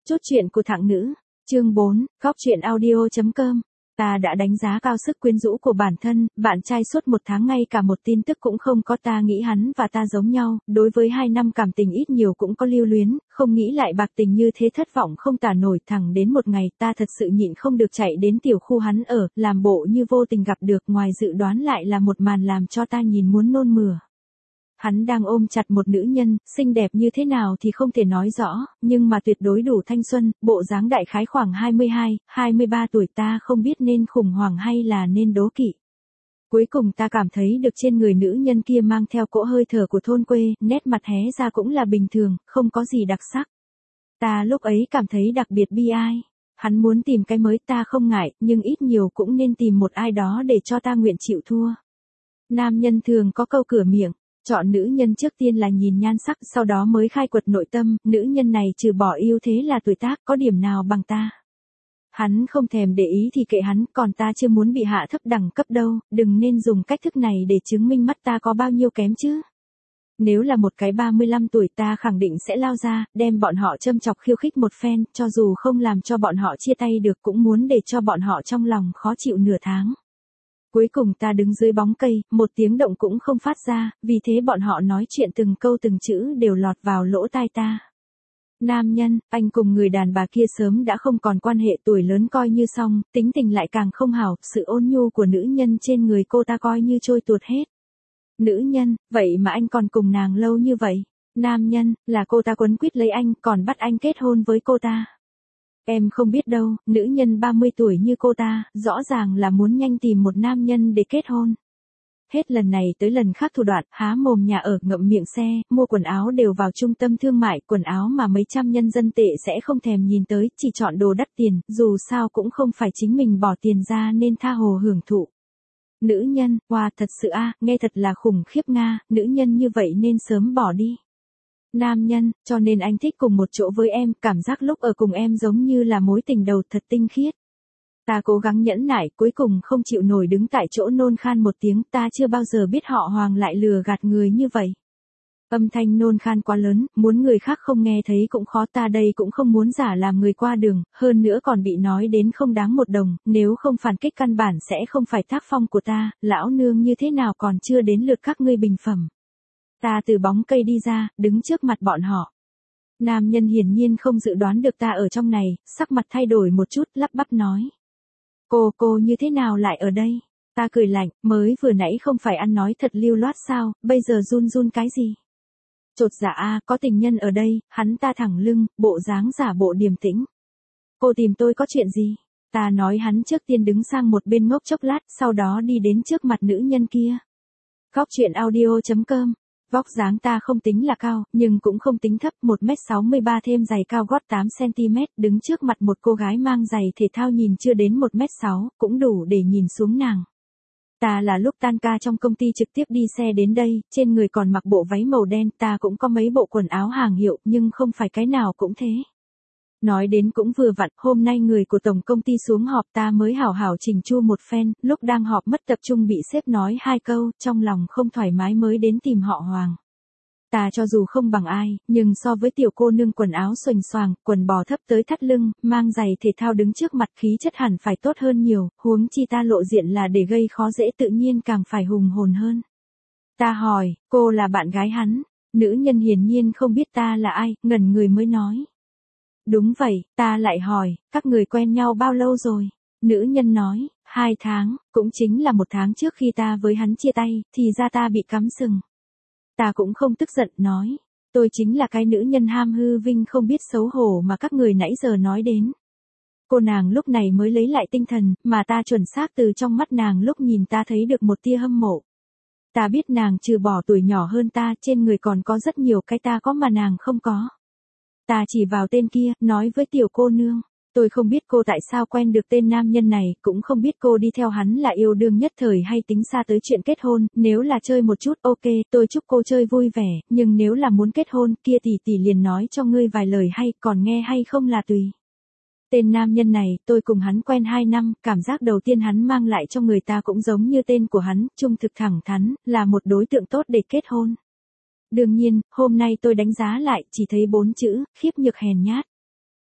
Chốt truyện của thạng nữ, chương 4, góc truyện audio.com. Ta đã đánh giá cao sức quyến rũ của bản thân, bạn trai suốt 1 tháng ngay cả một tin tức cũng không có. Ta nghĩ hắn và ta giống nhau, đối với 2 năm cảm tình ít nhiều cũng có lưu luyến, không nghĩ lại bạc tình như thế, thất vọng không tả nổi. Thẳng đến một ngày ta thật sự nhịn không được chạy đến tiểu khu hắn ở, làm bộ như vô tình gặp được, ngoài dự đoán lại là một màn làm cho ta nhìn muốn nôn mửa. Hắn đang ôm chặt một nữ nhân, xinh đẹp như thế nào thì không thể nói rõ, nhưng mà tuyệt đối đủ thanh xuân, bộ dáng đại khái khoảng 22, 23 tuổi. Ta không biết nên khủng hoảng hay là nên đố kỵ. Cuối cùng ta cảm thấy được trên người nữ nhân kia mang theo cỗ hơi thở của thôn quê, nét mặt hé ra cũng là bình thường, không có gì đặc sắc. Ta lúc ấy cảm thấy đặc biệt bi ai. Hắn muốn tìm cái mới ta không ngại, nhưng ít nhiều cũng nên tìm một ai đó để cho ta nguyện chịu thua. Nam nhân thường có câu cửa miệng. Chọn nữ nhân trước tiên là nhìn nhan sắc, sau đó mới khai quật nội tâm. Nữ nhân này trừ bỏ ưu thế là tuổi tác, có điểm nào bằng ta. Hắn không thèm để ý thì kệ hắn, còn ta chưa muốn bị hạ thấp đẳng cấp đâu. Đừng nên dùng cách thức này để chứng minh mắt ta có bao nhiêu kém chứ. Nếu là một cái 35 tuổi ta khẳng định sẽ lao ra, đem bọn họ châm chọc khiêu khích một phen, cho dù không làm cho bọn họ chia tay được cũng muốn để cho bọn họ trong lòng khó chịu nửa tháng. Cuối cùng ta đứng dưới bóng cây, một tiếng động cũng không phát ra, vì thế bọn họ nói chuyện từng câu từng chữ đều lọt vào lỗ tai ta. Nam nhân, anh cùng người đàn bà kia sớm đã không còn quan hệ, tuổi lớn coi như xong, tính tình lại càng không hảo, sự ôn nhu của nữ nhân trên người cô ta coi như trôi tuột hết. Nữ nhân, vậy mà anh còn cùng nàng lâu như vậy. Nam nhân, là cô ta quấn quýt lấy anh, còn bắt anh kết hôn với cô ta. Em không biết đâu, nữ nhân 30 tuổi như cô ta, rõ ràng là muốn nhanh tìm một nam nhân để kết hôn. Hết lần này tới lần khác thủ đoạn, há mồm nhà ở, ngậm miệng xe, mua quần áo đều vào trung tâm thương mại, quần áo mà mấy trăm nhân dân tệ sẽ không thèm nhìn tới, chỉ chọn đồ đắt tiền, dù sao cũng không phải chính mình bỏ tiền ra nên tha hồ hưởng thụ. Nữ nhân, wow, thật sự nghe thật là khủng khiếp nga, nữ nhân như vậy nên sớm bỏ đi. Nam nhân, cho nên anh thích cùng một chỗ với em, cảm giác lúc ở cùng em giống như là mối tình đầu thật tinh khiết. Ta cố gắng nhẫn nại, cuối cùng không chịu nổi đứng tại chỗ nôn khan một tiếng. Ta chưa bao giờ biết họ Hoàng lại lừa gạt người như vậy. Âm thanh nôn khan quá lớn, muốn người khác không nghe thấy cũng khó. Ta đây cũng không muốn giả làm người qua đường, hơn nữa còn bị nói đến không đáng một đồng, nếu không phản kích căn bản sẽ không phải tác phong của ta. Lão nương như thế nào còn chưa đến lượt các ngươi bình phẩm. Ta từ bóng cây đi ra, đứng trước mặt bọn họ. Nam nhân hiển nhiên không dự đoán được ta ở trong này, sắc mặt thay đổi một chút, lắp bắp nói. Cô như thế nào lại ở đây? Ta cười lạnh, mới vừa nãy không phải ăn nói thật lưu loát sao, bây giờ run cái gì? Chột dạ có tình nhân ở đây, hắn ta thẳng lưng, bộ dáng giả bộ điềm tĩnh. Cô tìm tôi có chuyện gì? Ta nói hắn trước tiên đứng sang một bên ngốc chốc lát, sau đó đi đến trước mặt nữ nhân kia. Góc truyện audio.com. Vóc dáng ta không tính là cao, nhưng cũng không tính thấp, 1m63 thêm giày cao gót 8cm, đứng trước mặt một cô gái mang giày thể thao nhìn chưa đến 1m6, cũng đủ để nhìn xuống nàng. Ta là lúc tan ca trong công ty trực tiếp đi xe đến đây, trên người còn mặc bộ váy màu đen, ta cũng có mấy bộ quần áo hàng hiệu, nhưng không phải cái nào cũng thế. Nói đến cũng vừa vặn, hôm nay người của tổng công ty xuống họp, ta mới hảo hảo chỉnh chu một phen, lúc đang họp mất tập trung bị sếp nói 2 câu, trong lòng không thoải mái mới đến tìm họ Hoàng. Ta cho dù không bằng ai, nhưng so với tiểu cô nương quần áo xoành xoàng, quần bò thấp tới thắt lưng, mang giày thể thao đứng trước mặt, khí chất hẳn phải tốt hơn nhiều, huống chi ta lộ diện là để gây khó dễ, tự nhiên càng phải hùng hồn hơn. Ta hỏi, cô là bạn gái hắn? Nữ nhân hiển nhiên không biết ta là ai, ngẩn người mới nói. Đúng vậy, ta lại hỏi, các người quen nhau bao lâu rồi? Nữ nhân nói, 2 tháng, cũng chính là 1 tháng trước khi ta với hắn chia tay, thì ra ta bị cắm sừng. Ta cũng không tức giận, nói, tôi chính là cái nữ nhân ham hư vinh không biết xấu hổ mà các người nãy giờ nói đến. Cô nàng lúc này mới lấy lại tinh thần, mà ta chuẩn xác từ trong mắt nàng lúc nhìn ta thấy được một tia hâm mộ. Ta biết nàng trừ bỏ tuổi nhỏ hơn ta, trên người còn có rất nhiều cái ta có mà nàng không có. Ta chỉ vào tên kia, nói với tiểu cô nương. Tôi không biết cô tại sao quen được tên nam nhân này, cũng không biết cô đi theo hắn là yêu đương nhất thời hay tính xa tới chuyện kết hôn, nếu là chơi một chút ok, tôi chúc cô chơi vui vẻ, nhưng nếu là muốn kết hôn, kia tỷ liền nói cho ngươi vài lời hay, còn nghe hay không là tùy. Tên nam nhân này, tôi cùng hắn quen 2 năm, cảm giác đầu tiên hắn mang lại cho người ta cũng giống như tên của hắn, trung thực thẳng thắn, là một đối tượng tốt để kết hôn. Đương nhiên, hôm nay tôi đánh giá lại, chỉ thấy 4 chữ, khiếp nhược hèn nhát.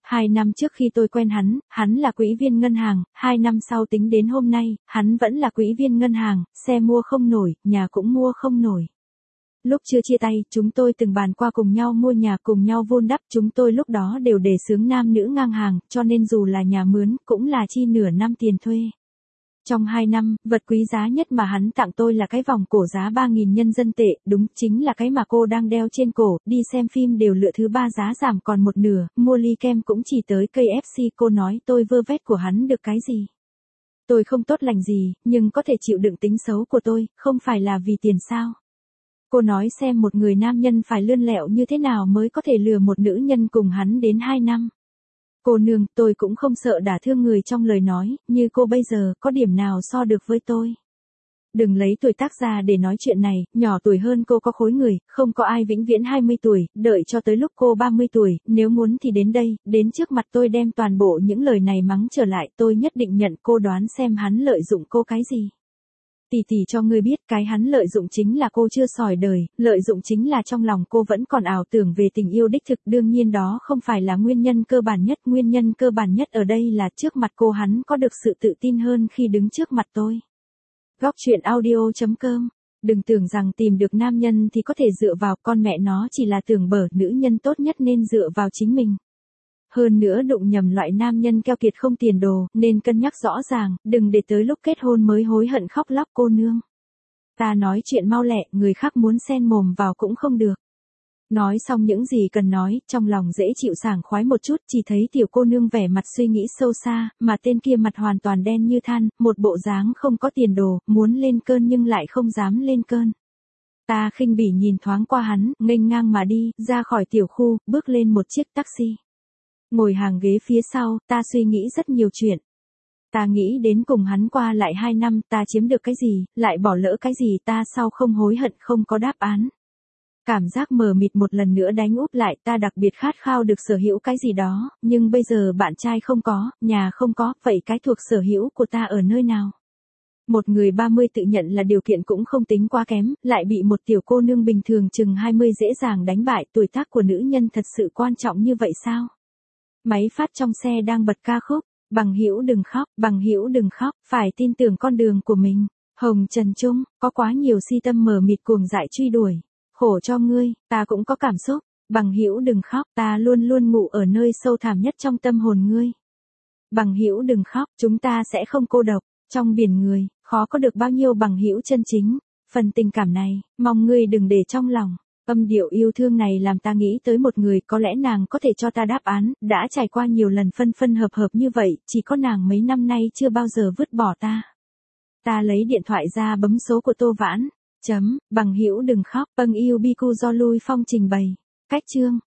2 năm trước khi tôi quen hắn là quỹ viên ngân hàng, 2 năm sau tính đến hôm nay, hắn vẫn là quỹ viên ngân hàng, xe mua không nổi, nhà cũng mua không nổi. Lúc chưa chia tay, chúng tôi từng bàn qua cùng nhau mua nhà, cùng nhau vun đắp, chúng tôi lúc đó đều đề xướng nam nữ ngang hàng, cho nên dù là nhà mướn, cũng là chi nửa năm tiền thuê. Trong 2 năm, vật quý giá nhất mà hắn tặng tôi là cái vòng cổ giá 3.000 nhân dân tệ, đúng chính là cái mà cô đang đeo trên cổ, đi xem phim đều lựa thứ 3 giá giảm còn một nửa, mua ly kem cũng chỉ tới KFC, cô nói tôi vơ vét của hắn được cái gì. Tôi không tốt lành gì, nhưng có thể chịu đựng tính xấu của tôi, không phải là vì tiền sao. Cô nói xem một người nam nhân phải lươn lẹo như thế nào mới có thể lừa một nữ nhân cùng hắn đến 2 năm. Cô nương, tôi cũng không sợ đả thương người trong lời nói, như cô bây giờ, có điểm nào so được với tôi. Đừng lấy tuổi tác ra để nói chuyện này, nhỏ tuổi hơn cô có khối người, không có ai vĩnh viễn 20 tuổi, đợi cho tới lúc cô 30 tuổi, nếu muốn thì đến đây, đến trước mặt tôi đem toàn bộ những lời này mắng trở lại, tôi nhất định nhận. Cô đoán xem hắn lợi dụng cô cái gì. Tỷ tỷ cho ngươi biết, cái hắn lợi dụng chính là cô chưa sỏi đời, lợi dụng chính là trong lòng cô vẫn còn ảo tưởng về tình yêu đích thực, đương nhiên đó không phải là nguyên nhân cơ bản nhất, nguyên nhân cơ bản nhất ở đây là trước mặt cô hắn có được sự tự tin hơn khi đứng trước mặt tôi. Góc truyện audio.com. Đừng tưởng rằng tìm được nam nhân thì có thể dựa vào, con mẹ nó chỉ là tưởng bở, nữ nhân tốt nhất nên dựa vào chính mình. Hơn nữa đụng nhầm loại nam nhân keo kiệt không tiền đồ, nên cân nhắc rõ ràng, đừng để tới lúc kết hôn mới hối hận khóc lóc. Cô nương. Ta nói chuyện mau lẹ, người khác muốn xen mồm vào cũng không được. Nói xong những gì cần nói, trong lòng dễ chịu sảng khoái một chút, chỉ thấy tiểu cô nương vẻ mặt suy nghĩ sâu xa, mà tên kia mặt hoàn toàn đen như than, một bộ dáng không có tiền đồ, muốn lên cơn nhưng lại không dám lên cơn. Ta khinh bỉ nhìn thoáng qua hắn, nghênh ngang mà đi, ra khỏi tiểu khu, bước lên một chiếc taxi. Ngồi hàng ghế phía sau, ta suy nghĩ rất nhiều chuyện. Ta nghĩ đến cùng hắn qua lại 2 năm, ta chiếm được cái gì, lại bỏ lỡ cái gì, ta sau không hối hận, không có đáp án. Cảm giác mờ mịt một lần nữa đánh úp lại, ta đặc biệt khát khao được sở hữu cái gì đó, nhưng bây giờ bạn trai không có, nhà không có, vậy cái thuộc sở hữu của ta ở nơi nào? Một người 30 tự nhận là điều kiện cũng không tính quá kém, lại bị một tiểu cô nương bình thường chừng 20 dễ dàng đánh bại, tuổi tác của nữ nhân thật sự quan trọng như vậy sao? Máy phát trong xe đang bật ca khúc, Bằng hữu đừng khóc, bằng hữu đừng khóc, phải tin tưởng con đường của mình. Hồng Trần Trung, có quá nhiều si tâm mờ mịt cuồng dại truy đuổi. Khổ cho ngươi, ta cũng có cảm xúc. Bằng hữu đừng khóc, ta luôn luôn ngủ ở nơi sâu thẳm nhất trong tâm hồn ngươi. Bằng hữu đừng khóc, chúng ta sẽ không cô độc. Trong biển người, khó có được bao nhiêu bằng hữu chân chính. Phần tình cảm này, mong ngươi đừng để trong lòng. Âm điệu yêu thương này làm ta nghĩ tới một người, có lẽ nàng có thể cho ta đáp án, đã trải qua nhiều lần phân phân hợp hợp như vậy, chỉ có nàng mấy năm nay chưa bao giờ vứt bỏ ta. Ta lấy điện thoại ra bấm số của Tô Vãn. Bằng hữu đừng khóc, Pâng yêu Biku do Lui Phong trình bày. Cách chương.